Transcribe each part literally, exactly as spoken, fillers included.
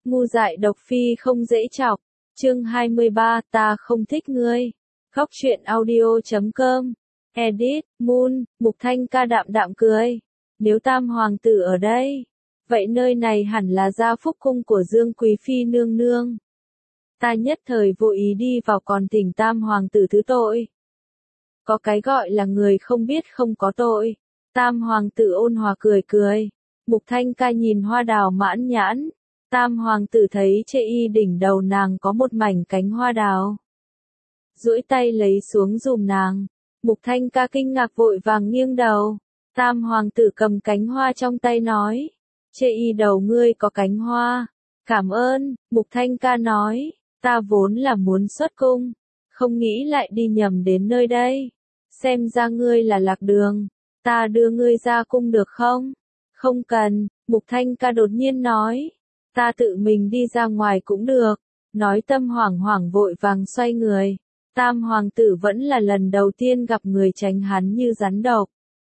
Ngu dại độc phi không dễ chọc. Chương hai mươi ba, ta không thích ngươi. Góc truyện audio chấm com. Edit, Moon, Mục Thanh ca đạm đạm cười. Nếu tam hoàng tử ở đây, vậy nơi này hẳn là gia phúc cung của Dương Quý Phi nương nương. Ta nhất thời vô ý đi vào còn thỉnh tam hoàng tử thứ tội. Có cái gọi là người không biết không có tội. Tam hoàng tử ôn hòa cười cười. Mục Thanh ca nhìn hoa đào mãn nhãn. Tam hoàng tử thấy chê y đỉnh đầu nàng có một mảnh cánh hoa đào. Duỗi tay lấy xuống dùm nàng. Mục Thanh ca kinh ngạc vội vàng nghiêng đầu. Tam hoàng tử cầm cánh hoa trong tay nói. Chê y đầu ngươi có cánh hoa. Cảm ơn, Mục Thanh ca nói. Ta vốn là muốn xuất cung. Không nghĩ lại đi nhầm đến nơi đây. Xem ra ngươi là lạc đường. Ta đưa ngươi ra cung được không? Không cần, Mục Thanh ca đột nhiên nói. Ta tự mình đi ra ngoài cũng được. Nói tâm hoảng hoảng vội vàng xoay người. Tam hoàng tử vẫn là lần đầu tiên gặp người tránh hắn như rắn độc.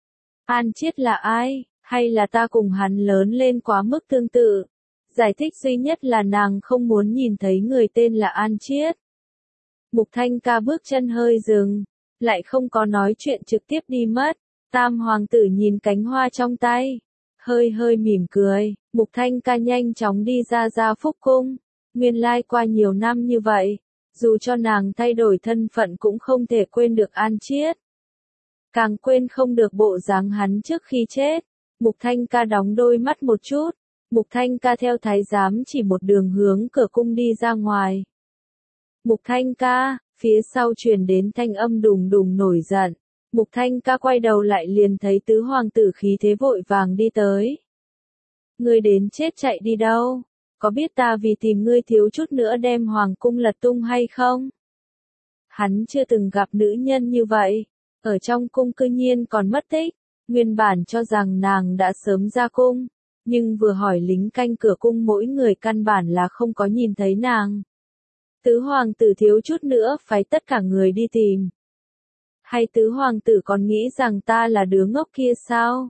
An Chiết là ai, hay là ta cùng hắn lớn lên quá mức tương tự? Giải thích duy nhất là nàng không muốn nhìn thấy người tên là An Chiết. Mục Thanh ca bước chân hơi dừng, lại không có nói chuyện trực tiếp đi mất. Tam hoàng tử nhìn cánh hoa trong tay, hơi hơi mỉm cười. Mục Thanh ca nhanh chóng đi ra gia phúc cung. Nguyên lai qua nhiều năm như vậy, dù cho nàng thay đổi thân phận cũng không thể quên được An Chiết. Càng quên không được bộ dáng hắn trước khi chết. Mục Thanh ca đóng đôi mắt một chút. Mục Thanh ca theo thái giám chỉ một đường hướng cửa cung đi ra ngoài. Mục Thanh ca, phía sau truyền đến thanh âm đùng đùng nổi giận. Mục Thanh ca quay đầu lại liền thấy tứ hoàng tử khí thế vội vàng đi tới. Ngươi đến chết chạy đi đâu? Có biết ta vì tìm ngươi thiếu chút nữa đem hoàng cung lật tung hay không? Hắn chưa từng gặp nữ nhân như vậy. Ở trong cung cư nhiên còn mất tích. Nguyên bản cho rằng nàng đã sớm ra cung. Nhưng vừa hỏi lính canh cửa cung mỗi người căn bản là không có nhìn thấy nàng. Tứ hoàng tử thiếu chút nữa phái tất cả người đi tìm. Hay tứ hoàng tử còn nghĩ rằng ta là đứa ngốc kia sao?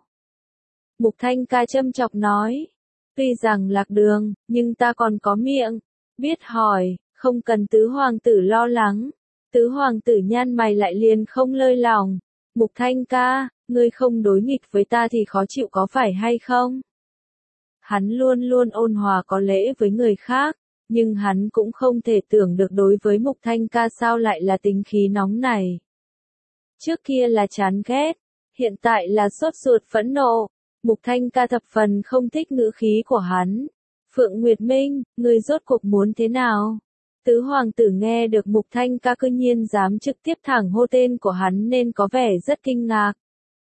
Mục Thanh ca châm chọc nói. Tuy rằng lạc đường, nhưng ta còn có miệng. Biết hỏi, không cần tứ hoàng tử lo lắng. Tứ hoàng tử nhăn mày lại liền không lơi lòng. Mục Thanh ca, ngươi không đối nghịch với ta thì khó chịu có phải hay không? Hắn luôn luôn ôn hòa có lễ với người khác, nhưng hắn cũng không thể tưởng được đối với Mục Thanh ca sao lại là tính khí nóng này. Trước kia là chán ghét, hiện tại là sốt ruột phẫn nộ. Mục Thanh ca thập phần không thích ngữ khí của hắn. Phượng Nguyệt Minh, ngươi rốt cuộc muốn thế nào? Tứ hoàng tử nghe được Mục Thanh ca cư nhiên dám trực tiếp thẳng hô tên của hắn nên có vẻ rất kinh ngạc.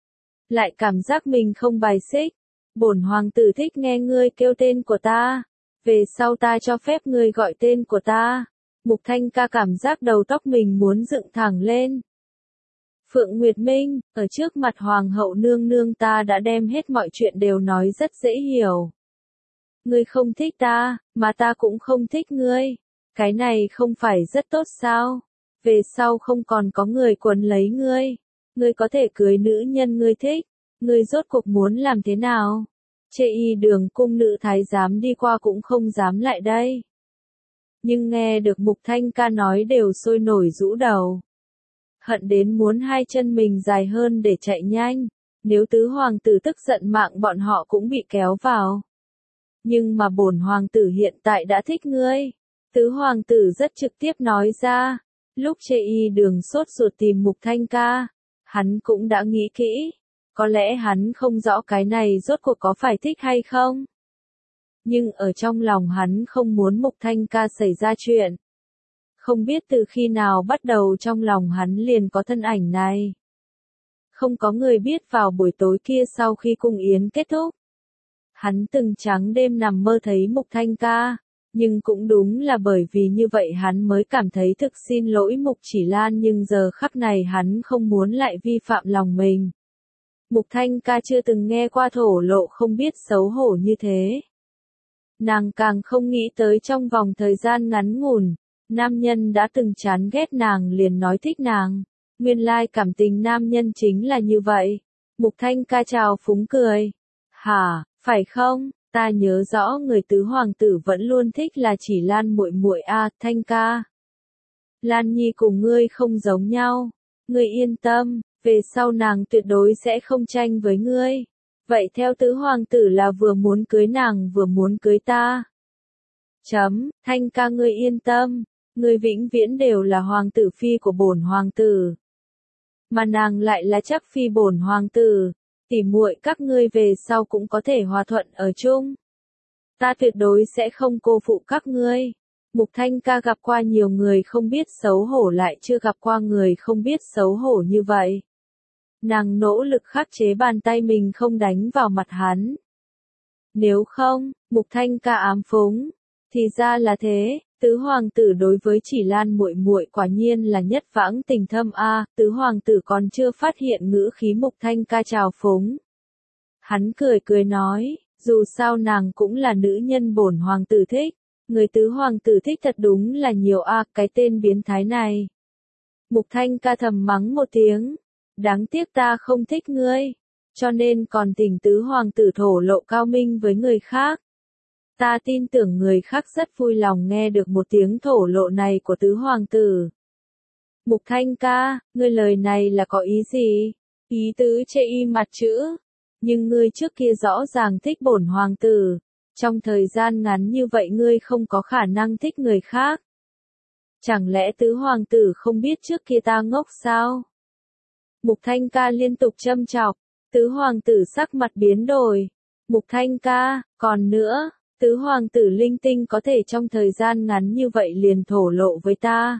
Lại cảm giác mình không bài xích. Bổn hoàng tử thích nghe ngươi kêu tên của ta. Về sau ta cho phép ngươi gọi tên của ta. Mục Thanh ca cảm giác đầu tóc mình muốn dựng thẳng lên. Phượng Nguyệt Minh, ở trước mặt hoàng hậu nương nương ta đã đem hết mọi chuyện đều nói rất dễ hiểu. Ngươi không thích ta, mà ta cũng không thích ngươi. Cái này không phải rất tốt sao? Về sau không còn có người quấn lấy ngươi. Ngươi có thể cưới nữ nhân ngươi thích. Ngươi rốt cuộc muốn làm thế nào? Chê y đường cung nữ thái giám đi qua cũng không dám lại đây. Nhưng nghe được Mục Thanh ca nói đều sôi nổi rũ đầu. Hận đến muốn hai chân mình dài hơn để chạy nhanh. Nếu tứ hoàng tử tức giận mạng bọn họ cũng bị kéo vào. Nhưng mà bổn hoàng tử hiện tại đã thích ngươi. Tứ hoàng tử rất trực tiếp nói ra. Lúc chê y đường sốt ruột tìm Mục Thanh ca, hắn cũng đã nghĩ kỹ. Có lẽ hắn không rõ cái này rốt cuộc có phải thích hay không. Nhưng ở trong lòng hắn không muốn Mục Thanh ca xảy ra chuyện. Không biết từ khi nào bắt đầu trong lòng hắn liền có thân ảnh này. Không có người biết vào buổi tối kia sau khi cung yến kết thúc. Hắn từng trắng đêm nằm mơ thấy Mục Thanh ca. Nhưng cũng đúng là bởi vì như vậy hắn mới cảm thấy thực xin lỗi Mục Chỉ Lan nhưng giờ khắc này hắn không muốn lại vi phạm lòng mình. Mục Thanh ca chưa từng nghe qua thổ lộ không biết xấu hổ như thế. Nàng càng không nghĩ tới trong vòng thời gian ngắn ngủn, nam nhân đã từng chán ghét nàng liền nói thích nàng. Nguyên lai cảm tình nam nhân chính là như vậy. Mục Thanh ca chào phúng cười. Hả, phải không? Ta nhớ rõ người tứ hoàng tử vẫn luôn thích là chỉ Lan muội muội a, Thanh ca. Lan Nhi cùng ngươi không giống nhau, ngươi yên tâm, về sau nàng tuyệt đối sẽ không tranh với ngươi. Vậy theo tứ hoàng tử là vừa muốn cưới nàng vừa muốn cưới ta. Chấm, Thanh ca ngươi yên tâm, ngươi vĩnh viễn đều là hoàng tử phi của bổn hoàng tử. Mà nàng lại là chắc phi bổn hoàng tử, tỉ muội các ngươi về sau cũng có thể hòa thuận ở chung. Ta tuyệt đối sẽ không cô phụ các ngươi. Mục Thanh ca gặp qua nhiều người không biết xấu hổ lại chưa gặp qua người không biết xấu hổ như vậy. Nàng nỗ lực khắc chế bàn tay mình không đánh vào mặt hắn. Nếu không, Mục Thanh ca ám phúng, thì ra là thế, tứ hoàng tử đối với chỉ Lan muội muội quả nhiên là nhất vãng tình thâm a, tứ hoàng tử còn chưa phát hiện ngữ khí Mục Thanh ca trào phúng. Hắn cười cười nói, dù sao nàng cũng là nữ nhân bổn hoàng tử thích, người tứ hoàng tử thích thật đúng là nhiều a, cái tên biến thái này. Mục Thanh ca thầm mắng một tiếng, đáng tiếc ta không thích ngươi, cho nên còn tình tứ hoàng tử thổ lộ cao minh với người khác. Ta tin tưởng người khác rất vui lòng nghe được một tiếng thổ lộ này của tứ hoàng tử. Mục Thanh ca, ngươi lời này là có ý gì? Ý tứ chê y mặt chữ. Nhưng ngươi trước kia rõ ràng thích bổn hoàng tử. Trong thời gian ngắn như vậy ngươi không có khả năng thích người khác. Chẳng lẽ tứ hoàng tử không biết trước kia ta ngốc sao? Mục Thanh ca liên tục châm chọc. Tứ hoàng tử sắc mặt biến đổi. Mục Thanh ca, còn nữa. Tứ hoàng tử linh tinh có thể trong thời gian ngắn như vậy liền thổ lộ với ta.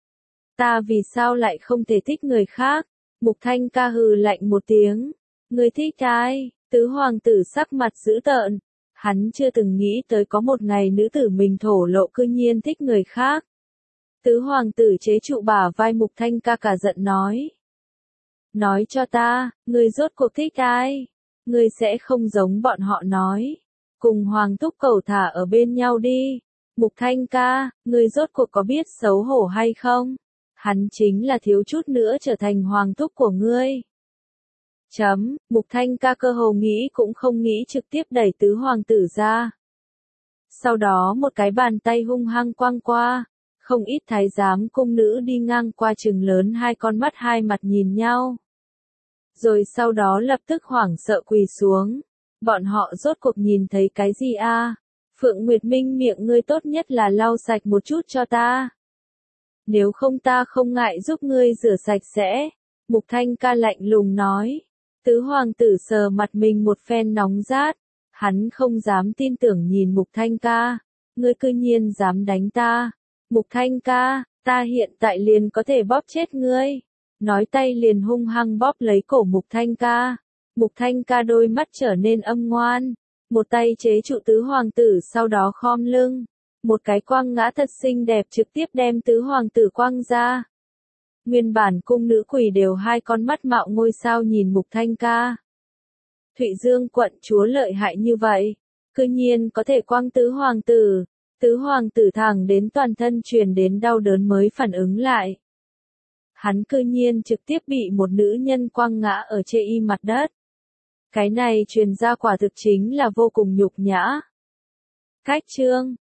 Ta vì sao lại không thể thích người khác? Mục Thanh ca hừ lạnh một tiếng. Người thích ai? Tứ hoàng tử sắc mặt dữ tợn. Hắn chưa từng nghĩ tới có một ngày nữ tử mình thổ lộ cư nhiên thích người khác. Tứ hoàng tử chế trụ bả vai Mục Thanh ca cả giận nói. Nói cho ta, người rốt cuộc thích ai? Người sẽ không giống bọn họ nói. Cùng Hoàng Thúc cầu thả ở bên nhau đi. Mục Thanh ca, ngươi rốt cuộc có biết xấu hổ hay không? Hắn chính là thiếu chút nữa trở thành Hoàng Thúc của ngươi. Chấm, Mục Thanh ca cơ hồ nghĩ cũng không nghĩ trực tiếp đẩy tứ hoàng tử ra. Sau đó một cái bàn tay hung hăng quăng qua. Không ít thái giám cung nữ đi ngang qua trừng lớn hai con mắt hai mặt nhìn nhau. Rồi sau đó lập tức hoảng sợ quỳ xuống. Bọn họ rốt cuộc nhìn thấy cái gì a? À? Phượng Nguyệt Minh miệng ngươi tốt nhất là lau sạch một chút cho ta. Nếu không ta không ngại giúp ngươi rửa sạch sẽ. Mục Thanh ca lạnh lùng nói. Tứ hoàng tử sờ mặt mình một phen nóng rát. Hắn không dám tin tưởng nhìn Mục Thanh ca. Ngươi cư nhiên dám đánh ta. Mục Thanh ca, ta hiện tại liền có thể bóp chết ngươi. Nói tay liền hung hăng bóp lấy cổ Mục Thanh ca. Mục Thanh ca đôi mắt trở nên âm ngoan, một tay chế trụ tứ hoàng tử sau đó khom lưng, một cái quăng ngã thật xinh đẹp trực tiếp đem tứ hoàng tử quăng ra. Nguyên bản cung nữ quỷ đều hai con mắt mạo ngôi sao nhìn Mục Thanh ca. Thụy Dương quận chúa lợi hại như vậy, cư nhiên có thể quăng tứ hoàng tử, tứ hoàng tử thẳng đến toàn thân truyền đến đau đớn mới phản ứng lại. Hắn cư nhiên trực tiếp bị một nữ nhân quăng ngã ở chê y mặt đất. Cái này truyền ra quả thực chính là vô cùng nhục nhã. Cách chương